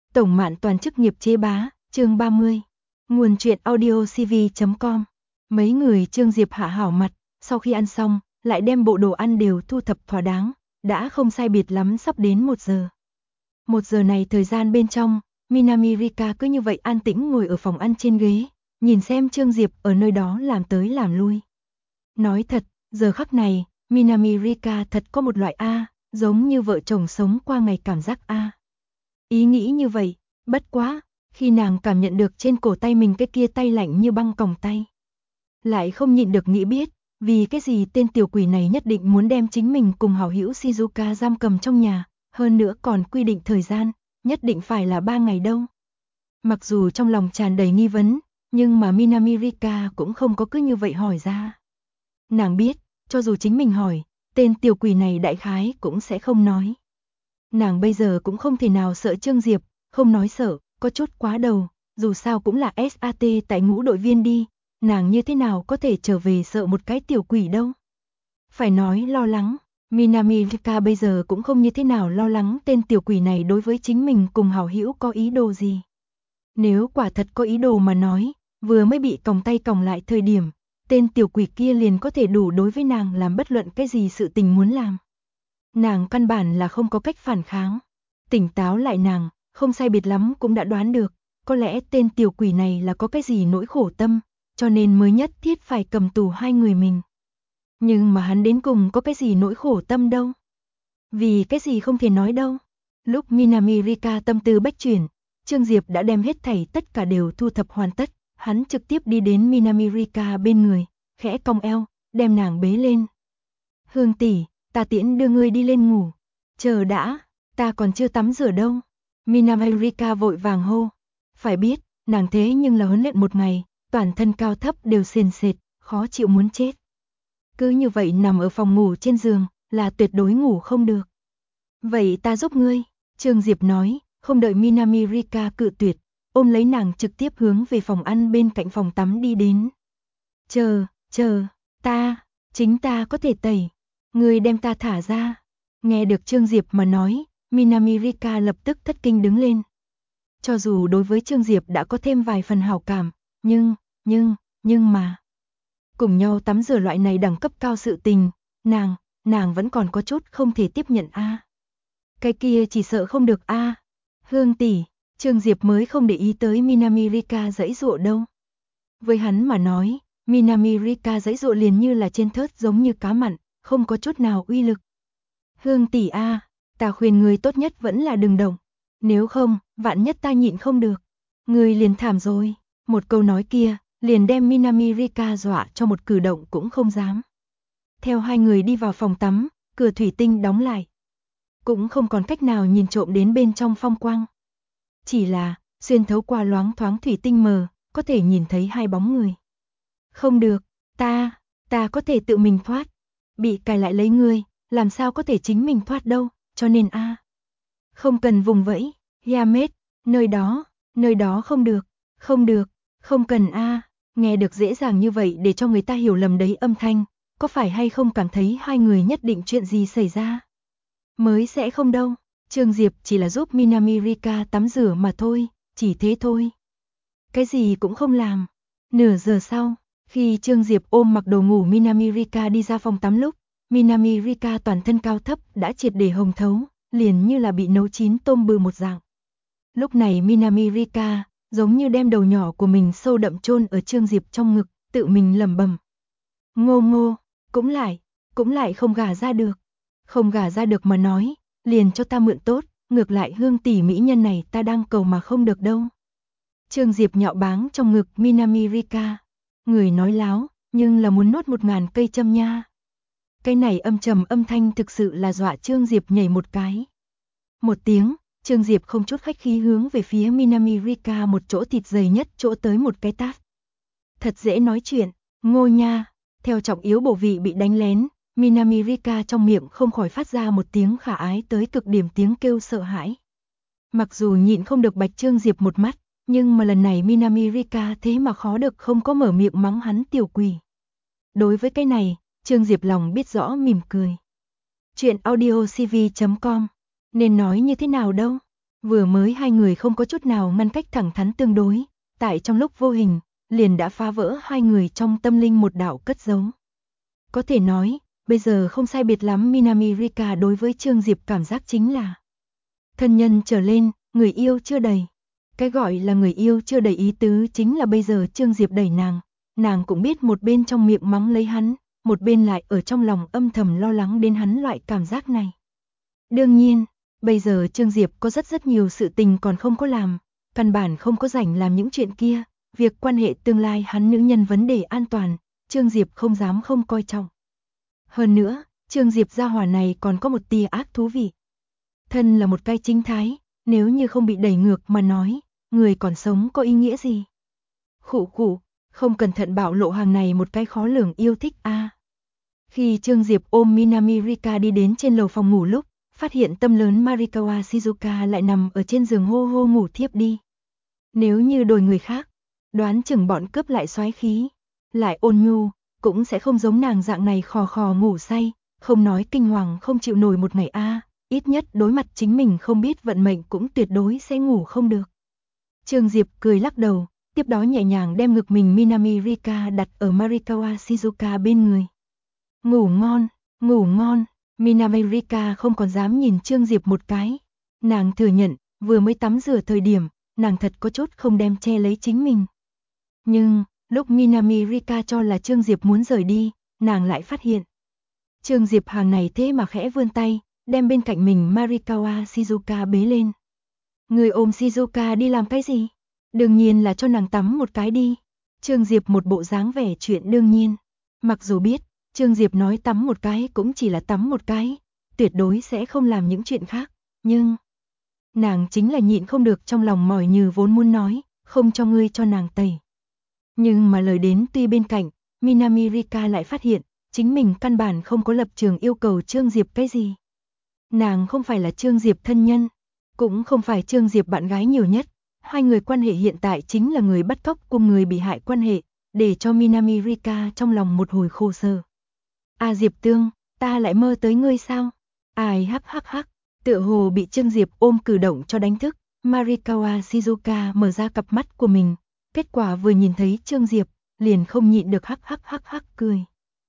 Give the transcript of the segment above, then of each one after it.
Tổng Mạn Toàn chức nghiệp chế bá, chương 30. Nguồn truyện audio cv.com. Mấy người Trương Diệp hạ hảo mặt, sau khi ăn xong, lại đem bộ đồ ăn đều thu thập thỏa đáng, đã không sai biệt lắm sắp đến 1 giờ. 1 giờ này thời gian bên trong, Minami Rika cứ như vậy an tĩnh ngồi ở phòng ăn trên ghế, nhìn xem Trương Diệp ở nơi đó làm tới làm lui. Nói thật, giờ khắc này, Minami Rika thật có một loại giống như vợ chồng sống qua ngày cảm giác Ý nghĩ như vậy, bất quá, khi nàng cảm nhận được trên cổ tay mình cái kia tay lạnh như băng còng tay. Lại không nhịn được nghĩ biết, vì cái gì tên tiểu quỷ này nhất định muốn đem chính mình cùng hảo hữu Shizuka giam cầm trong nhà, hơn nữa còn quy định thời gian, nhất định phải là 3 ngày đâu. Mặc dù trong lòng tràn đầy nghi vấn, nhưng mà Minami Rika cũng không có cứ như vậy hỏi ra. Nàng biết, cho dù chính mình hỏi, tên tiểu quỷ này đại khái cũng sẽ không nói. Nàng bây giờ cũng không thể nào sợ Trương Diệp, không nói sợ, có chút quá đầu, dù sao cũng là SAT tại ngũ đội viên đi, nàng như thế nào có thể trở về sợ một cái tiểu quỷ đâu. Phải nói lo lắng, Minami Rika bây giờ cũng không như thế nào lo lắng tên tiểu quỷ này đối với chính mình cùng hảo hữu có ý đồ gì. Nếu quả thật có ý đồ mà nói, vừa mới bị còng tay còng lại thời điểm, tên tiểu quỷ kia liền có thể đủ đối với nàng làm bất luận cái gì sự tình muốn làm. Nàng căn bản là không có cách phản kháng. Tỉnh táo lại nàng, không sai biệt lắm cũng đã đoán được, có lẽ tên tiểu quỷ này là có cái gì nỗi khổ tâm, cho nên mới nhất thiết phải cầm tù hai người mình. Nhưng mà hắn đến cùng có cái gì nỗi khổ tâm đâu? Vì cái gì không thể nói đâu? Lúc Minami Rika tâm tư bách chuyển, Trương Diệp đã đem hết thảy tất cả đều thu thập hoàn tất, hắn trực tiếp đi đến Minami Rika bên người, khẽ cong eo, đem nàng bế lên. Hương tỷ, ta tiễn đưa ngươi đi lên ngủ. Chờ đã, ta còn chưa tắm rửa đâu. Minami Rika vội vàng hô. Phải biết, nàng thế nhưng là huấn luyện một ngày, toàn thân cao thấp đều sền sệt, khó chịu muốn chết. Cứ như vậy nằm ở phòng ngủ trên giường, là tuyệt đối ngủ không được. Vậy ta giúp ngươi, Trương Diệp nói, không đợi Minami Rika cự tuyệt, ôm lấy nàng trực tiếp hướng về phòng ăn bên cạnh phòng tắm đi đến. Chờ, chính ta có thể tẩy. Ngươi đem ta thả ra. Nghe được Trương Diệp mà nói, Minami Rika lập tức thất kinh đứng lên. Cho dù đối với Trương Diệp đã có thêm vài phần hảo cảm, nhưng mà cùng nhau tắm rửa loại này đẳng cấp cao sự tình, nàng vẫn còn có chút không thể tiếp nhận Cái kia chỉ sợ không được Hương tỷ, Trương Diệp mới không để ý tới Minami Rika giãy giụa đâu. Với hắn mà nói, Minami Rika giãy giụa liền như là trên thớt giống như cá mặn, không có chút nào uy lực. Hương tỷ ta khuyên người tốt nhất vẫn là đừng động. Nếu không, vạn nhất ta nhịn không được. Người liền thảm rồi. Một câu nói kia, liền đem Minami Rika dọa cho một cử động cũng không dám. Theo hai người đi vào phòng tắm, cửa thủy tinh đóng lại. Cũng không còn cách nào nhìn trộm đến bên trong phong quang. Chỉ là, xuyên thấu qua loáng thoáng thủy tinh mờ, có thể nhìn thấy hai bóng người. Không được, ta có thể tự mình thoát. Bị cài lại lấy ngươi, làm sao có thể chính mình thoát đâu, cho nên không cần vùng vẫy, Yamet, nơi đó không được, không cần nghe được dễ dàng như vậy để cho người ta hiểu lầm đấy âm thanh, có phải hay không cảm thấy hai người nhất định chuyện gì xảy ra? Mới sẽ không đâu, Trương Diệp chỉ là giúp Minami Rika tắm rửa mà thôi, chỉ thế thôi. Cái gì cũng không làm. Nửa giờ sau, khi Trương Diệp ôm mặc đồ ngủ Minami Rika đi ra phòng tắm lúc, Minami Rika toàn thân cao thấp đã triệt để hồng thấu, liền như là bị nấu chín tôm bự một dạng. Lúc này Minami Rika giống như đem đầu nhỏ của mình sâu đậm chôn ở Trương Diệp trong ngực, tự mình lẩm bẩm. Ngô, cũng lại không gả ra được. Không gả ra được mà nói, liền cho ta mượn tốt, ngược lại Hương tỷ mỹ nhân này ta đang cầu mà không được đâu. Trương Diệp nhạo báng trong ngực Minami Rika. Người nói láo, nhưng là muốn nốt 1000 cây châm nha. Cái này âm trầm âm thanh thực sự là dọa Trương Diệp nhảy một cái. Một tiếng, Trương Diệp không chút khách khí hướng về phía Minami Rika một chỗ thịt dày nhất chỗ tới một cái tát. Thật dễ nói chuyện, Ngô nha. Theo trọng yếu bổ vị bị đánh lén, Minami Rika trong miệng không khỏi phát ra một tiếng khả ái tới cực điểm tiếng kêu sợ hãi. Mặc dù nhịn không được bạch Trương Diệp một mắt, nhưng mà lần này Minami Rika thế mà khó được không có mở miệng mắng hắn tiểu quỷ. Đối với cái này, Trương Diệp lòng biết rõ mỉm cười. Chuyện audio cv.com, nên nói như thế nào đâu? Vừa mới hai người không có chút nào ngăn cách thẳng thắn tương đối, tại trong lúc vô hình, liền đã phá vỡ hai người trong tâm linh một đạo cất giấu. Có thể nói, bây giờ không sai biệt lắm Minami Rika đối với Trương Diệp cảm giác chính là thân nhân trở lên, người yêu chưa đầy. Cái gọi là người yêu chưa đầy ý tứ chính là bây giờ Trương Diệp đẩy nàng cũng biết một bên trong miệng mắng lấy hắn, một bên lại ở trong lòng âm thầm lo lắng đến hắn loại cảm giác này. Đương nhiên, bây giờ Trương Diệp có rất nhiều sự tình còn không có làm, căn bản không có rảnh làm những chuyện kia, việc quan hệ tương lai hắn nữ nhân vấn đề an toàn, Trương Diệp không dám không coi trọng. Hơn nữa, Trương Diệp gia hỏa này còn có một tia ác thú vị. Thân là một cái chính thái, nếu như không bị đẩy ngược mà nói, người còn sống có ý nghĩa gì? Khụ khụ, không cẩn thận bạo lộ hàng này một cái khó lường yêu thích a. Khi Trương Diệp ôm Minami Rika đi đến trên lầu phòng ngủ lúc, phát hiện tâm lớn Marikawa Shizuka lại nằm ở trên giường hô hô ngủ thiếp đi. Nếu như đổi người khác, đoán chừng bọn cướp lại soái khí, lại ôn nhu, cũng sẽ không giống nàng dạng này khò khò ngủ say, không nói kinh hoàng không chịu nổi một ngày a, ít nhất đối mặt chính mình không biết vận mệnh cũng tuyệt đối sẽ ngủ không được. Trương Diệp cười lắc đầu, tiếp đó nhẹ nhàng đem ngực mình Minami Rika đặt ở Marikawa Shizuka bên người. Ngủ ngon, ngủ ngon. Minami Rika không còn dám nhìn Trương Diệp một cái. Nàng thừa nhận, vừa mới tắm rửa thời điểm, nàng thật có chút không đem che lấy chính mình. Nhưng, lúc Minami Rika cho là Trương Diệp muốn rời đi, nàng lại phát hiện. Trương Diệp hàng này thế mà khẽ vươn tay, đem bên cạnh mình Marikawa Shizuka bế lên. Người ôm Shizuka đi làm cái gì? Đương nhiên là cho nàng tắm một cái đi. Trương Diệp một bộ dáng vẻ chuyện đương nhiên. Mặc dù biết, Trương Diệp nói tắm một cái cũng chỉ là tắm một cái, tuyệt đối sẽ không làm những chuyện khác, nhưng nàng chính là nhịn không được trong lòng mỏi như vốn muốn nói, không cho ngươi cho nàng tẩy. Nhưng mà lời đến tuy bên cạnh, Minami Rika lại phát hiện, chính mình căn bản không có lập trường yêu cầu Trương Diệp cái gì. Nàng không phải là Trương Diệp thân nhân, cũng không phải Trương Diệp bạn gái nhiều nhất, hai người quan hệ hiện tại chính là người bắt cóc cùng người bị hại quan hệ, để cho Minami Rika trong lòng một hồi khổ sở. À Diệp Tương, ta lại mơ tới ngươi sao? Ai hắc hắc hắc, tựa hồ bị Trương Diệp ôm cử động cho đánh thức, Marikawa Shizuka mở ra cặp mắt của mình, kết quả vừa nhìn thấy Trương Diệp, liền không nhịn được hắc hắc hắc hắc cười.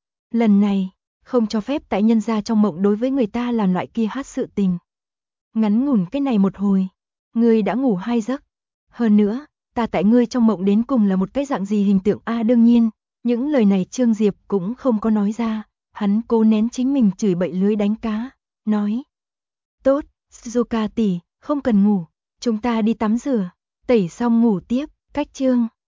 Lần này, không cho phép tại nhân gia trong mộng đối với người ta làm loại kia hát sự tình. Ngắn ngủn cái này một hồi, ngươi đã ngủ 2 giấc. Hơn nữa, ta tại ngươi trong mộng đến cùng là một cái dạng gì hình tượng a đương nhiên, những lời này Trương Diệp cũng không có nói ra, hắn cố nén chính mình chửi bậy lưới đánh cá, nói. Tốt, Shizuka tỷ, không cần ngủ, chúng ta đi tắm rửa, tẩy xong ngủ tiếp, cách chương.